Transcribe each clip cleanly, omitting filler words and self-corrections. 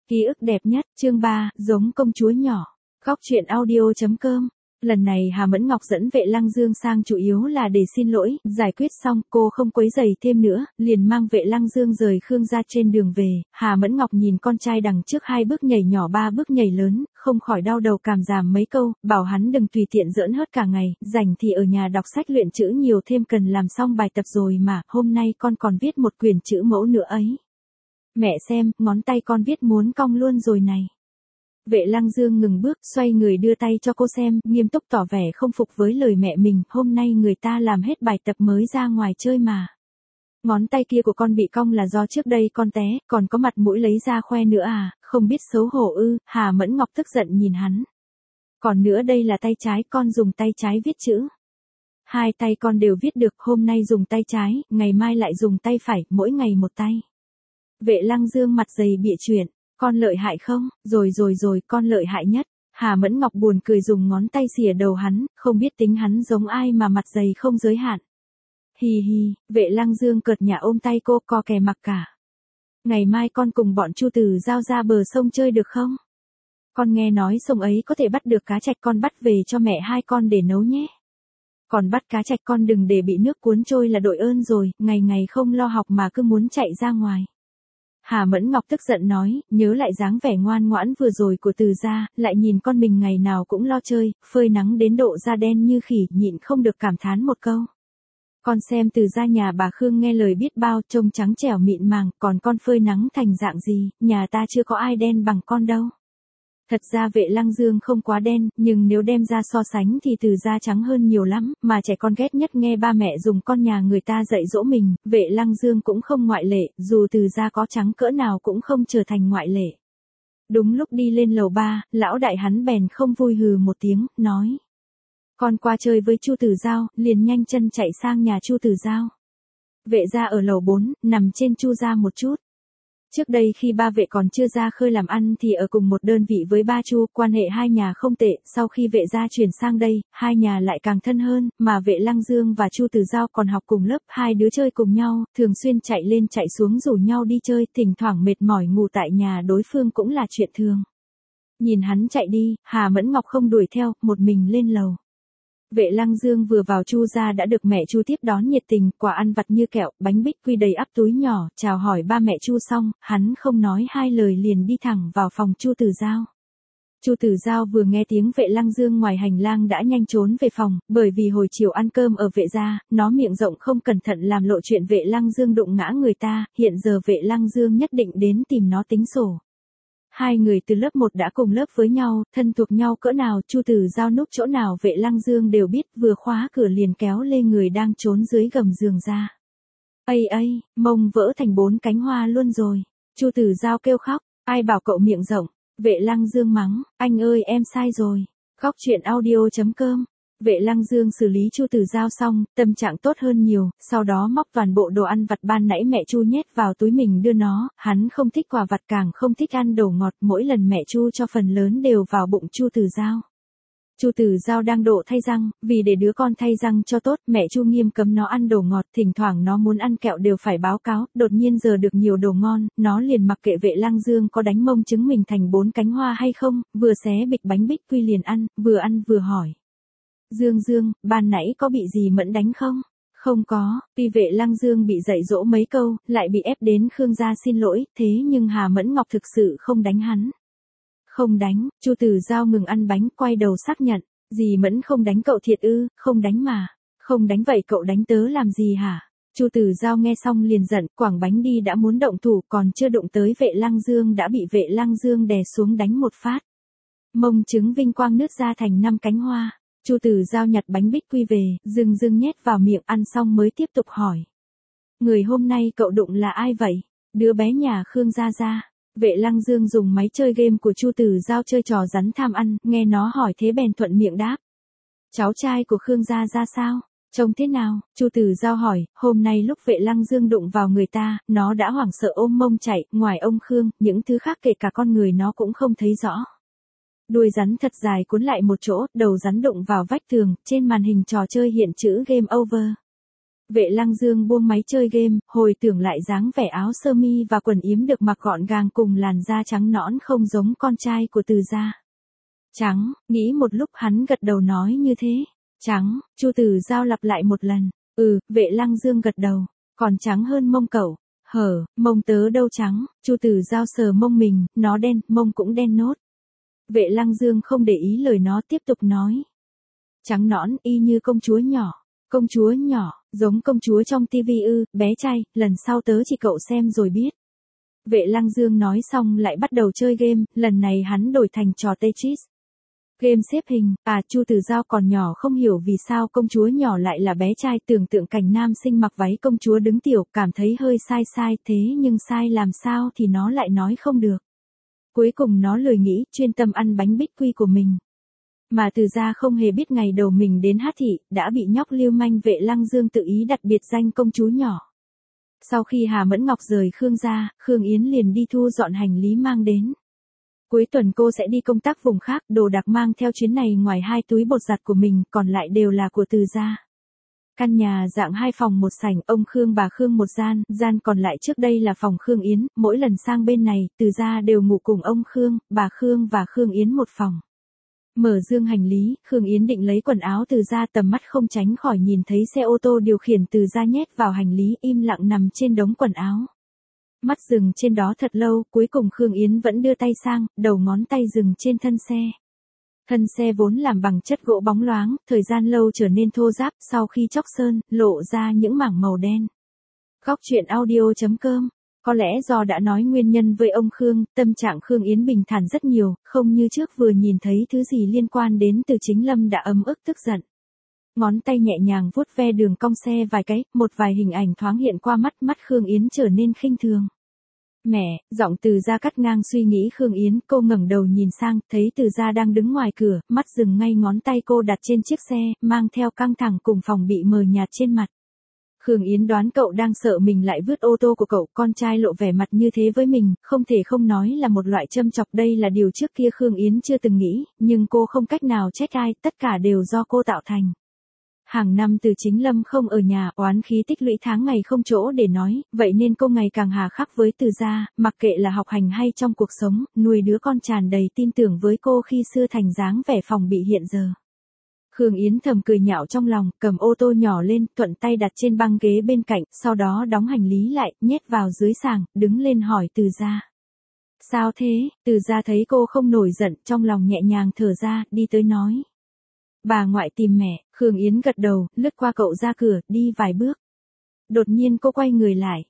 Ký ức đẹp nhất, chương 3, giống công chúa nhỏ. Góc truyện audio.com. Lần này Hà Mẫn Ngọc dẫn Vệ Lăng Dương sang chủ yếu là để xin lỗi, giải quyết xong, cô không quấy rầy thêm nữa, liền mang Vệ Lăng Dương rời Khương gia trên đường về. Hà Mẫn Ngọc nhìn con trai đằng trước 2 bước nhảy nhỏ 3 bước nhảy lớn, không khỏi đau đầu cảm giảm mấy câu, bảo hắn đừng tùy tiện giỡn hớt cả ngày, rảnh thì ở nhà đọc sách luyện chữ nhiều thêm, cần làm xong bài tập rồi mà, hôm nay con còn viết một quyển chữ mẫu nữa ấy. Mẹ xem, ngón tay con viết muốn cong luôn rồi này. Vệ Lăng Dương ngừng bước, xoay người đưa tay cho cô xem, nghiêm túc tỏ vẻ không phục với lời mẹ mình, hôm nay người ta làm hết bài tập mới ra ngoài chơi mà. Ngón tay kia của con bị cong là do trước đây con té, còn có mặt mũi lấy ra khoe nữa à, không biết xấu hổ ư? Hà Mẫn Ngọc tức giận nhìn hắn. Còn nữa đây là tay trái, con dùng tay trái viết chữ. 2 tay con đều viết được, hôm nay dùng tay trái, ngày mai lại dùng tay phải, mỗi ngày một tay. Vệ Lăng Dương mặt dày bịa chuyện, con lợi hại không? Rồi, con lợi hại nhất. Hà Mẫn Ngọc buồn cười dùng ngón tay xìa đầu hắn, không biết tính hắn giống ai mà mặt dày không giới hạn. Hì hì, Vệ Lăng Dương cợt nhả ôm tay cô, co kè mặc cả. Ngày mai con cùng bọn Chu Tử Giao ra bờ sông chơi được không? Con nghe nói sông ấy có thể bắt được cá trạch, con bắt về cho mẹ hai con để nấu nhé. Còn bắt cá trạch con đừng để bị nước cuốn trôi là đội ơn rồi, ngày ngày không lo học mà cứ muốn chạy ra ngoài. Hà Mẫn Ngọc tức giận nói, nhớ lại dáng vẻ ngoan ngoãn vừa rồi của Từ gia, lại nhìn con mình ngày nào cũng lo chơi, phơi nắng đến độ da đen như khỉ, nhịn không được cảm thán một câu. Con xem Từ gia nhà bà Khương nghe lời biết bao, trông trắng trẻo mịn màng, còn con phơi nắng thành dạng gì, nhà ta chưa có ai đen bằng con đâu. Thật ra Vệ Lăng Dương không quá đen, nhưng nếu đem ra so sánh thì Từ gia trắng hơn nhiều lắm, mà trẻ con ghét nhất nghe ba mẹ dùng con nhà người ta dạy dỗ mình, Vệ Lăng Dương cũng không ngoại lệ, dù Từ gia có trắng cỡ nào cũng không trở thành ngoại lệ. Đúng lúc đi lên lầu 3, lão đại hắn bèn không vui hừ một tiếng, nói. Con qua chơi với Chu Tử Giao, liền nhanh chân chạy sang nhà Chu Tử Giao. Vệ gia ở lầu 4, nằm trên Chu gia một chút. Trước đây khi ba Vệ còn chưa ra khơi làm ăn thì ở cùng một đơn vị với ba Chu, quan hệ hai nhà không tệ, sau khi Vệ gia chuyển sang đây, hai nhà lại càng thân hơn, mà Vệ Lăng Dương và Chu Tử Giao còn học cùng lớp, hai đứa chơi cùng nhau, thường xuyên chạy lên chạy xuống rủ nhau đi chơi, thỉnh thoảng mệt mỏi ngủ tại nhà đối phương cũng là chuyện thường. Nhìn hắn chạy đi, Hà Mẫn Ngọc không đuổi theo, một mình lên lầu. Vệ Lăng Dương vừa vào Chu gia đã được mẹ Chu tiếp đón nhiệt tình, quà ăn vặt như kẹo, bánh bích quy đầy ắp túi nhỏ, chào hỏi ba mẹ Chu xong, hắn không nói hai lời liền đi thẳng vào phòng Chu Tử Giao. Chu Tử Giao vừa nghe tiếng Vệ Lăng Dương ngoài hành lang đã nhanh trốn về phòng, bởi vì hồi chiều ăn cơm ở Vệ gia, nó miệng rộng không cẩn thận làm lộ chuyện Vệ Lăng Dương đụng ngã người ta, hiện giờ Vệ Lăng Dương nhất định đến tìm nó tính sổ. Hai người từ lớp 1 đã cùng lớp với nhau, thân thuộc nhau cỡ nào, Chu Tử Giao núp chỗ nào Vệ Lăng Dương đều biết, vừa khóa cửa liền kéo lê người đang trốn dưới gầm giường ra. Ây, mông vỡ thành 4 cánh hoa luôn rồi. Chu Tử Giao kêu khóc, ai bảo cậu miệng rộng. Vệ Lăng Dương mắng, anh ơi em sai rồi. Góc truyện audio.com. Vệ Lăng Dương xử lý Chu Tử Giao xong, tâm trạng tốt hơn nhiều, sau đó móc toàn bộ đồ ăn vặt ban nãy mẹ Chu nhét vào túi mình đưa nó, hắn không thích quà vặt càng không thích ăn đồ ngọt, mỗi lần mẹ Chu cho phần lớn đều vào bụng Chu Tử Giao. Chu Tử Giao đang độ thay răng, vì để đứa con thay răng cho tốt, mẹ Chu nghiêm cấm nó ăn đồ ngọt, thỉnh thoảng nó muốn ăn kẹo đều phải báo cáo, đột nhiên giờ được nhiều đồ ngon, nó liền mặc kệ Vệ Lăng Dương có đánh mông chứng mình thành 4 cánh hoa hay không, vừa xé bịch bánh bích quy liền ăn vừa hỏi. Dương, ban nãy có bị gì Mẫn đánh không? Không có, tuy Vệ Lăng Dương bị dạy dỗ mấy câu, lại bị ép đến Khương gia xin lỗi, thế nhưng Hà Mẫn Ngọc thực sự không đánh hắn. Không đánh, Chu Tử Giao ngừng ăn bánh, quay đầu xác nhận, dì Mẫn không đánh cậu thiệt ư? Không đánh mà. Không đánh vậy cậu đánh tớ làm gì hả? Chu Tử Giao nghe xong liền giận, quẳng bánh đi đã muốn động thủ, còn chưa đụng tới Vệ Lăng Dương đã bị Vệ Lăng Dương đè xuống đánh một phát. Mông trứng vinh quang nứt ra thành 5 cánh hoa. Chu Tử Giao nhặt bánh bích quy về, dưng nhét vào miệng, ăn xong mới tiếp tục hỏi. Người hôm nay cậu đụng là ai vậy? Đứa bé nhà Khương gia gia. Vệ Lăng Dương dùng máy chơi game của Chu Tử Giao chơi trò rắn tham ăn, nghe nó hỏi thế bèn thuận miệng đáp. Cháu trai của Khương gia gia sao? Trông thế nào? Chu Tử Giao hỏi, hôm nay lúc Vệ Lăng Dương đụng vào người ta, nó đã hoảng sợ ôm mông chạy, ngoài ông Khương, những thứ khác kể cả con người nó cũng không thấy rõ. Đuôi rắn thật dài cuốn lại một chỗ, đầu rắn đụng vào vách tường, trên màn hình trò chơi hiện chữ Game Over. Vệ Lăng Dương buông máy chơi game, hồi tưởng lại dáng vẻ áo sơ mi và quần yếm được mặc gọn gàng cùng làn da trắng nõn không giống con trai của Từ gia. Trắng, nghĩ một lúc hắn gật đầu nói như thế. Trắng, Chu Tử Giao lặp lại một lần. Vệ Lăng Dương gật đầu. Còn trắng hơn mông cậu. Mông tớ đâu trắng. Chu Tử Giao sờ mông mình, nó đen, mông cũng đen nốt. Vệ Lăng Dương không để ý lời nó tiếp tục nói. Trắng nõn y như công chúa nhỏ. Công chúa nhỏ, giống công chúa trong tivi bé trai, lần sau tớ chỉ cậu xem rồi biết. Vệ Lăng Dương nói xong lại bắt đầu chơi game, lần này hắn đổi thành trò Tetris. Game xếp hình, Chu Tử Giao còn nhỏ không hiểu vì sao công chúa nhỏ lại là bé trai, tưởng tượng cảnh nam sinh mặc váy công chúa đứng tiểu, cảm thấy hơi sai thế nhưng sai làm sao thì nó lại nói không được. Cuối cùng nó lười nghĩ, chuyên tâm ăn bánh bích quy của mình. Mà Từ gia không hề biết ngày đầu mình đến Hát thị, đã bị nhóc lưu manh Vệ Lăng Dương tự ý đặt biệt danh công chúa nhỏ. Sau khi Hà Mẫn Ngọc rời Khương gia, Khương Yến liền đi thu dọn hành lý mang đến. Cuối tuần cô sẽ đi công tác vùng khác, đồ đạc mang theo chuyến này ngoài 2 túi bột giặt của mình, còn lại đều là của Từ gia. Căn nhà dạng 2 phòng 1 sảnh, ông Khương bà Khương một gian còn lại trước đây là phòng Khương Yến, mỗi lần sang bên này, Từ gia đều ngủ cùng ông Khương, bà Khương và Khương Yến một phòng. Mở dương hành lý, Khương Yến định lấy quần áo Từ gia, tầm mắt không tránh khỏi nhìn thấy xe ô tô điều khiển Từ gia nhét vào hành lý im lặng nằm trên đống quần áo. Mắt dừng trên đó thật lâu, cuối cùng Khương Yến vẫn đưa tay sang, đầu ngón tay dừng trên thân xe. Thân xe vốn làm bằng chất gỗ bóng loáng, thời gian lâu trở nên thô ráp, sau khi chóc sơn, lộ ra những mảng màu đen. Góc truyện audio.com. Có lẽ do đã nói nguyên nhân với ông Khương, tâm trạng Khương Yến bình thản rất nhiều, không như trước vừa nhìn thấy thứ gì liên quan đến Từ Chính Lâm đã ấm ức tức giận. Ngón tay nhẹ nhàng vuốt ve đường cong xe vài cái, một vài hình ảnh thoáng hiện qua mắt Khương Yến trở nên khinh thường. Mẹ, giọng Từ gia cắt ngang suy nghĩ Khương Yến, cô ngẩng đầu nhìn sang, thấy Từ gia đang đứng ngoài cửa, mắt dừng ngay ngón tay cô đặt trên chiếc xe, mang theo căng thẳng cùng phòng bị mờ nhạt trên mặt. Khương Yến đoán cậu đang sợ mình lại vứt ô tô của cậu, con trai lộ vẻ mặt như thế với mình, không thể không nói là một loại châm chọc, đây là điều trước kia Khương Yến chưa từng nghĩ, nhưng cô không cách nào trách ai, tất cả đều do cô tạo thành. Hàng năm Từ Chính Lâm không ở nhà, oán khí tích lũy tháng ngày không chỗ để nói, vậy nên cô ngày càng hà khắc với Từ gia, mặc kệ là học hành hay trong cuộc sống, nuôi đứa con tràn đầy tin tưởng với cô khi xưa thành dáng vẻ phòng bị hiện giờ. Khương Yến thầm cười nhạo trong lòng, cầm ô tô nhỏ lên, thuận tay đặt trên băng ghế bên cạnh, sau đó đóng hành lý lại, nhét vào dưới sàng, đứng lên hỏi Từ gia. Sao thế? Từ gia thấy cô không nổi giận, trong lòng nhẹ nhàng thở ra, đi tới nói. Bà ngoại tìm mẹ. Khương Yến gật đầu, lướt qua cậu ra cửa, đi vài bước. Đột nhiên cô quay người lại.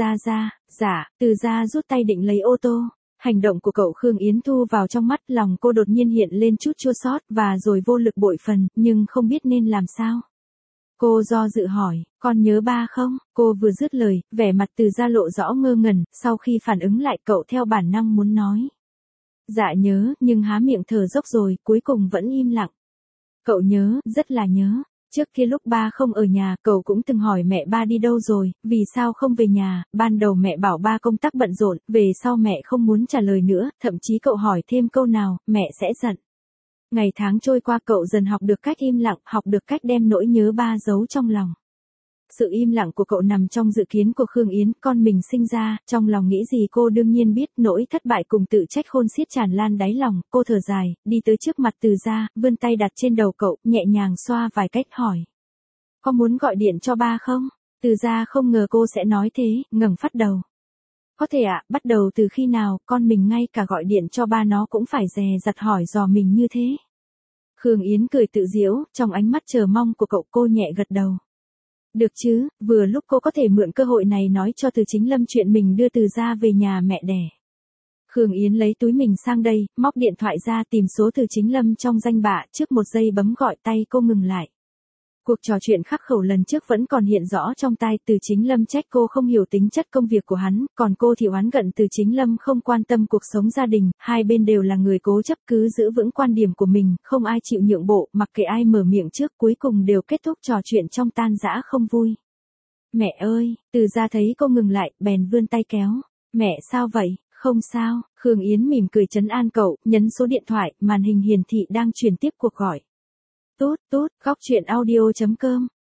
Dạ, Từ gia rút tay định lấy ô tô. Hành động của cậu Khương Yến thu vào trong mắt, lòng cô đột nhiên hiện lên chút chua xót và rồi vô lực bội phần, nhưng không biết nên làm sao. Cô do dự hỏi, con nhớ ba không? Cô vừa dứt lời, vẻ mặt Từ gia lộ rõ ngơ ngẩn, sau khi phản ứng lại cậu theo bản năng muốn nói. Dạ nhớ, nhưng há miệng thở dốc rồi, cuối cùng vẫn im lặng. Cậu nhớ, rất là nhớ. Trước kia lúc ba không ở nhà, cậu cũng từng hỏi mẹ ba đi đâu rồi, vì sao không về nhà, ban đầu mẹ bảo ba công tác bận rộn, về sau mẹ không muốn trả lời nữa, thậm chí cậu hỏi thêm câu nào, mẹ sẽ giận. Ngày tháng trôi qua cậu dần học được cách im lặng, học được cách đem nỗi nhớ ba giấu trong lòng. Sự im lặng của cậu nằm trong dự kiến của Khương Yến, con mình sinh ra, trong lòng nghĩ gì cô đương nhiên biết, nỗi thất bại cùng tự trách khôn xiết tràn lan đáy lòng, cô thở dài, đi tới trước mặt Từ gia, vươn tay đặt trên đầu cậu, nhẹ nhàng xoa vài cách hỏi. Có muốn gọi điện cho ba không? Từ gia không ngờ cô sẽ nói thế, ngẩng phát đầu. Có thể ạ, bắt đầu từ khi nào, con mình ngay cả gọi điện cho ba nó cũng phải dè dặt hỏi dò mình như thế. Khương Yến cười tự giễu, trong ánh mắt chờ mong của cậu cô nhẹ gật đầu. Được chứ, vừa lúc cô có thể mượn cơ hội này nói cho Từ Chính Lâm chuyện mình đưa Từ gia về nhà mẹ đẻ. Khương Yến lấy túi mình sang đây, móc điện thoại ra tìm số Từ Chính Lâm trong danh bạ, trước một giây bấm gọi tay cô ngừng lại. Cuộc trò chuyện khắc khẩu lần trước vẫn còn hiện rõ trong tai, Từ Chính Lâm trách cô không hiểu tính chất công việc của hắn, còn cô thì oán giận Từ Chính Lâm không quan tâm cuộc sống gia đình, hai bên đều là người cố chấp cứ giữ vững quan điểm của mình, không ai chịu nhượng bộ, mặc kệ ai mở miệng trước cuối cùng đều kết thúc trò chuyện trong tan rã không vui. Mẹ ơi, Từ gia thấy cô ngừng lại, bèn vươn tay kéo. Mẹ sao vậy? Không sao, Khương Yến mỉm cười trấn an cậu, nhấn số điện thoại, màn hình hiển thị đang truyền tiếp cuộc gọi. Tốt, góc truyện audio.com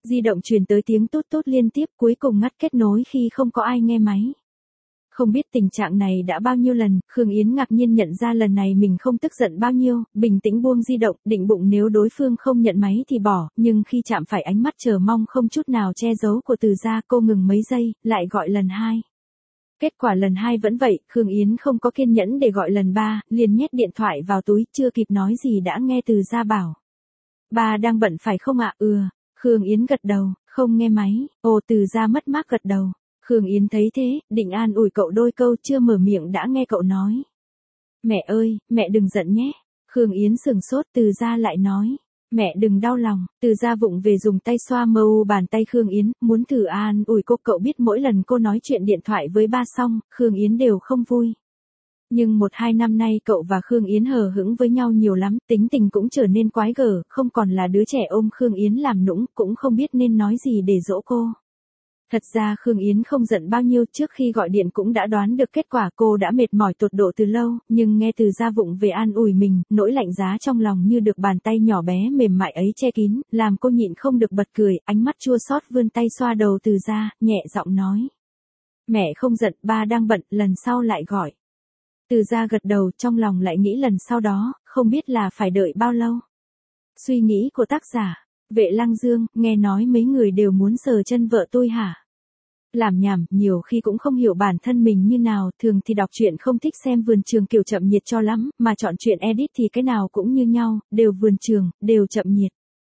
Di động truyền tới tiếng tút tút liên tiếp, cuối cùng ngắt kết nối khi không có ai nghe máy. Không biết tình trạng này đã bao nhiêu lần, Khương Yến ngạc nhiên nhận ra lần này mình không tức giận bao nhiêu, bình tĩnh buông di động, định bụng nếu đối phương không nhận máy thì bỏ, nhưng khi chạm phải ánh mắt chờ mong không chút nào che giấu của Từ Gia, cô ngừng mấy giây, lại gọi lần 2. Kết quả lần 2 vẫn vậy, Khương Yến không có kiên nhẫn để gọi lần 3, liền nhét điện thoại vào túi, chưa kịp nói gì đã nghe Từ Gia bảo. Ba đang bận phải không ạ? Khương Yến gật đầu, không nghe máy, Từ Gia mất mát gật đầu. Khương Yến thấy thế, định an ủi cậu đôi câu, chưa mở miệng đã nghe cậu nói. Mẹ ơi, mẹ đừng giận nhé. Khương Yến sừng sốt, Từ Gia lại nói. Mẹ đừng đau lòng. Từ Gia vụng về dùng tay xoa mờ u bàn tay Khương Yến, muốn thử an ủi cô. Cậu biết mỗi lần cô nói chuyện điện thoại với ba xong, Khương Yến đều không vui. Nhưng 1-2 năm nay cậu và Khương Yến hờ hững với nhau nhiều lắm, tính tình cũng trở nên quái gở, không còn là đứa trẻ ôm Khương Yến làm nũng, cũng không biết nên nói gì để dỗ cô. Thật ra Khương Yến không giận bao nhiêu, trước khi gọi điện cũng đã đoán được kết quả, cô đã mệt mỏi tột độ từ lâu, nhưng nghe Từ Gia vụng về an ủi mình, nỗi lạnh giá trong lòng như được bàn tay nhỏ bé mềm mại ấy che kín, làm cô nhịn không được bật cười, ánh mắt chua xót vươn tay xoa đầu Từ Gia, nhẹ giọng nói. Mẹ không giận, ba đang bận, lần sau lại gọi. Từ Gia gật đầu, trong lòng lại nghĩ lần sau đó, không biết là phải đợi bao lâu. Suy nghĩ của tác giả. Vệ Lăng Dương, nghe nói mấy người đều muốn sờ chân vợ tôi hả? Làm nhảm, nhiều khi cũng không hiểu bản thân mình như nào, thường thì đọc truyện không thích xem vườn trường kiểu chậm nhiệt cho lắm, mà chọn truyện edit thì cái nào cũng như nhau, đều vườn trường, đều chậm nhiệt.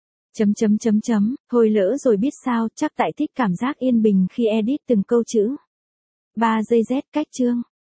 Thôi lỡ rồi biết sao, chắc tại thích cảm giác yên bình khi edit từng câu chữ. 3 giây Z cách chương.